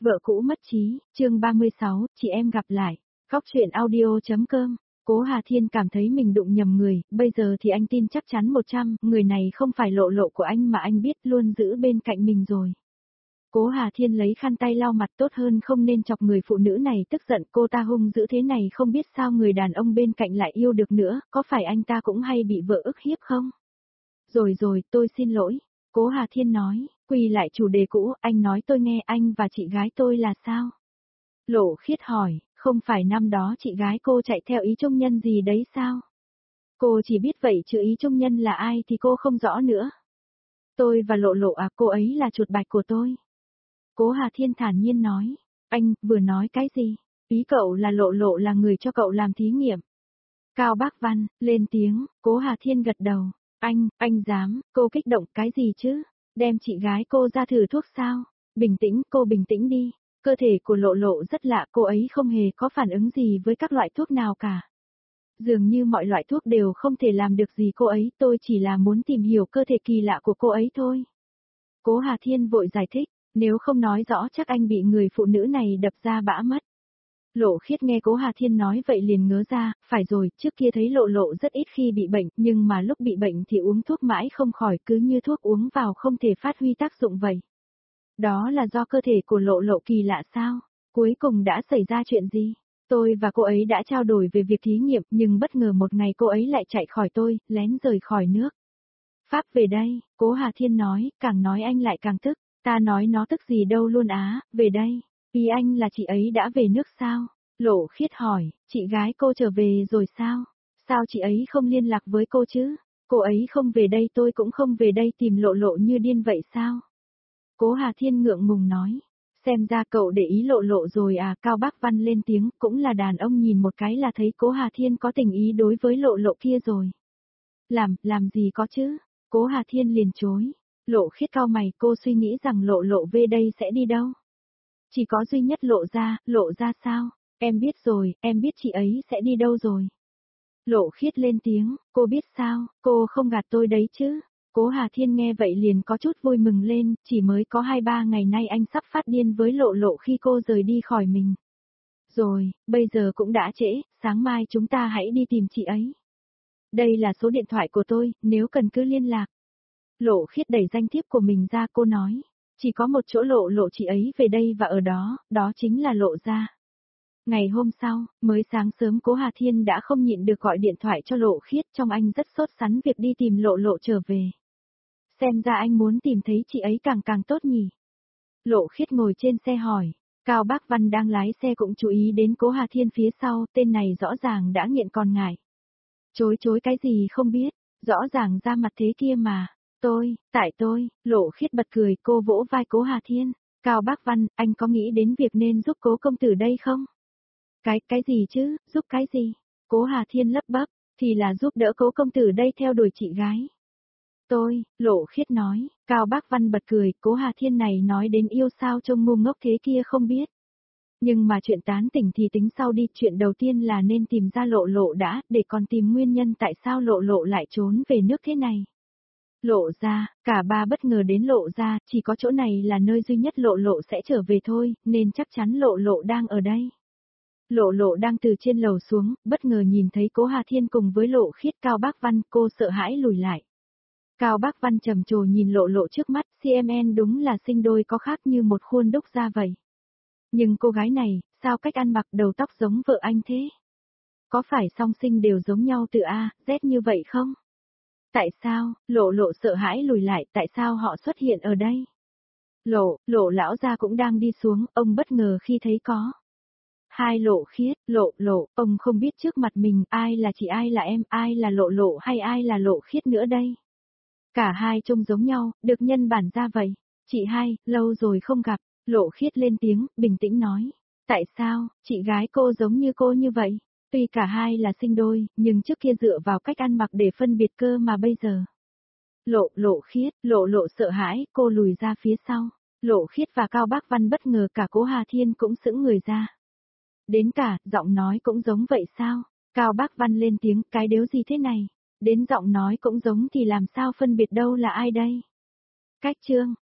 Vợ cũ mất trí, chương 36, chị em gặp lại. Góc truyện audio.com. Cố Hà Thiên cảm thấy mình đụng nhầm người, bây giờ thì anh tin chắc chắn 100, người này không phải lộ lộ của anh mà anh biết luôn giữ bên cạnh mình rồi. Cố Hà Thiên lấy khăn tay lau mặt, tốt hơn không nên chọc người phụ nữ này tức giận, cô ta hung dữ thế này không biết sao người đàn ông bên cạnh lại yêu được nữa, có phải anh ta cũng hay bị vợ ức hiếp không? Rồi, tôi xin lỗi. Cố Hà Thiên nói, quay lại chủ đề cũ, anh nói tôi nghe, anh và chị gái tôi là sao? Lộ Khiết hỏi, không phải năm đó chị gái cô chạy theo ý trung nhân gì đấy sao? Cô chỉ biết vậy chứ ý trung nhân là ai thì cô không rõ nữa. Tôi và Lộ Lộ à, cô ấy là chuột bạch của tôi. Cố Hà Thiên thản nhiên nói, anh vừa nói cái gì? Ý cậu là Lộ Lộ là người cho cậu làm thí nghiệm. Cao Bác Văn, lên tiếng, Cố Hà Thiên gật đầu. Anh dám, cô kích động cái gì chứ? Đem chị gái cô ra thử thuốc sao? Bình tĩnh, cô bình tĩnh đi. Cơ thể của Lộ Lộ rất lạ, cô ấy không hề có phản ứng gì với các loại thuốc nào cả. Dường như mọi loại thuốc đều không thể làm được gì cô ấy, tôi chỉ là muốn tìm hiểu cơ thể kỳ lạ của cô ấy thôi. Cố Hà Thiên vội giải thích, nếu không nói rõ chắc anh bị người phụ nữ này đập ra bã mất. Lộ Khiết nghe Cố Hà Thiên nói vậy liền ngớ ra, phải rồi, trước kia thấy Lộ Lộ rất ít khi bị bệnh, nhưng mà lúc bị bệnh thì uống thuốc mãi không khỏi, cứ như thuốc uống vào không thể phát huy tác dụng vậy. Đó là do cơ thể của Lộ Lộ kỳ lạ sao? Cuối cùng đã xảy ra chuyện gì? Tôi và cô ấy đã trao đổi về việc thí nghiệm, nhưng bất ngờ một ngày cô ấy lại chạy khỏi tôi, lén rời khỏi nước. Pháp về đây, Cố Hà Thiên nói, càng nói anh lại càng tức, ta nói nó tức gì đâu luôn á, về đây. Ý anh là chị ấy đã về nước sao? Lộ Khiết hỏi, chị gái cô trở về rồi sao? Sao chị ấy không liên lạc với cô chứ? Cô ấy không về đây tôi cũng không về đây tìm Lộ Lộ như điên vậy sao? Cố Hà Thiên ngượng ngùng nói, xem ra cậu để ý Lộ Lộ rồi à, Cao Bác Văn lên tiếng, cũng là đàn ông nhìn một cái là thấy Cố Hà Thiên có tình ý đối với Lộ Lộ kia rồi. Làm gì có chứ? Cố Hà Thiên liền chối. Lộ Khiết cau mày, cô suy nghĩ rằng Lộ Lộ về đây sẽ đi đâu? Chỉ có duy nhất Lộ ra sao? Em biết rồi, em biết chị ấy sẽ đi đâu rồi. Lộ Khiết lên tiếng, cô biết sao, cô không gạt tôi đấy chứ. Cố Hà Thiên nghe vậy liền có chút vui mừng lên, chỉ mới có 2-3 ngày nay anh sắp phát điên với Lộ Lộ khi cô rời đi khỏi mình. Rồi, bây giờ cũng đã trễ, sáng mai chúng ta hãy đi tìm chị ấy. Đây là số điện thoại của tôi, nếu cần cứ liên lạc. Lộ Khiết đẩy danh thiếp của mình ra, cô nói, chỉ có một chỗ Lộ Lộ chị ấy về đây và ở đó, đó chính là Lộ gia. Ngày hôm sau, mới sáng sớm Cố Hà Thiên đã không nhịn được gọi điện thoại cho Lộ Khiết, trong anh rất sốt sắng việc đi tìm Lộ Lộ trở về. Xem ra anh muốn tìm thấy chị ấy càng tốt nhỉ. Lộ Khiết ngồi trên xe hỏi, Cao Bác Văn đang lái xe cũng chú ý đến Cố Hà Thiên phía sau, tên này rõ ràng đã nghiện còn ngại. Chối cái gì không biết, rõ ràng ra mặt thế kia mà. Tại tôi, Lộ Khiết bật cười, cô vỗ vai Cố Hà Thiên. Cao Bác Văn, anh có nghĩ đến việc nên giúp Cố công tử đây không? Cái gì chứ, giúp cái gì? Cố Hà Thiên lấp bấp, thì là giúp đỡ Cố công tử đây theo đuổi chị gái. Lộ Khiết nói, Cao Bác Văn bật cười, Cố Hà Thiên này nói đến yêu sao trông ngu ngốc thế kia không biết. Nhưng mà chuyện tán tỉnh thì tính sau đi, chuyện đầu tiên là nên tìm ra Lộ Lộ đã, để còn tìm nguyên nhân tại sao Lộ Lộ lại trốn về nước thế này. Lộ ra, cả ba bất ngờ đến Lộ ra, chỉ có chỗ này là nơi duy nhất Lộ Lộ sẽ trở về thôi, nên chắc chắn Lộ Lộ đang ở đây. Lộ Lộ đang từ trên lầu xuống, bất ngờ nhìn thấy Cố Hà Thiên cùng với Lộ Khiết. Cao Bác Văn, cô sợ hãi lùi lại. Cao Bác Văn trầm trồ nhìn Lộ Lộ trước mắt, CMN đúng là sinh đôi có khác như một khuôn đúc ra vậy. Nhưng cô gái này, sao cách ăn mặc đầu tóc giống vợ anh thế? Có phải song sinh đều giống nhau từ A, Z như vậy không? Tại sao, Lộ Lộ sợ hãi lùi lại, tại sao họ xuất hiện ở đây? Lộ lão gia cũng đang đi xuống, ông bất ngờ khi thấy có. Hai Lộ Khiết, Lộ, ông không biết trước mặt mình ai là chị ai là em, ai là Lộ Lộ hay ai là Lộ Khiết nữa đây. Cả hai trông giống nhau, được nhân bản ra vậy. Chị hai, lâu rồi không gặp, Lộ Khiết lên tiếng, bình tĩnh nói. Tại sao, chị gái cô giống như cô như vậy? Tuy cả hai là sinh đôi, nhưng trước kia dựa vào cách ăn mặc để phân biệt cơ mà bây giờ. Lộ Khiết, Lộ sợ hãi, cô lùi ra phía sau. Lộ Khiết và Cao Bác Văn bất ngờ, cả Cố Hà Thiên cũng sững người ra. Đến cả, giọng nói cũng giống vậy sao? Cao Bác Văn lên tiếng, cái đếu gì thế này? Đến giọng nói cũng giống thì làm sao phân biệt đâu là ai đây? Cách chương.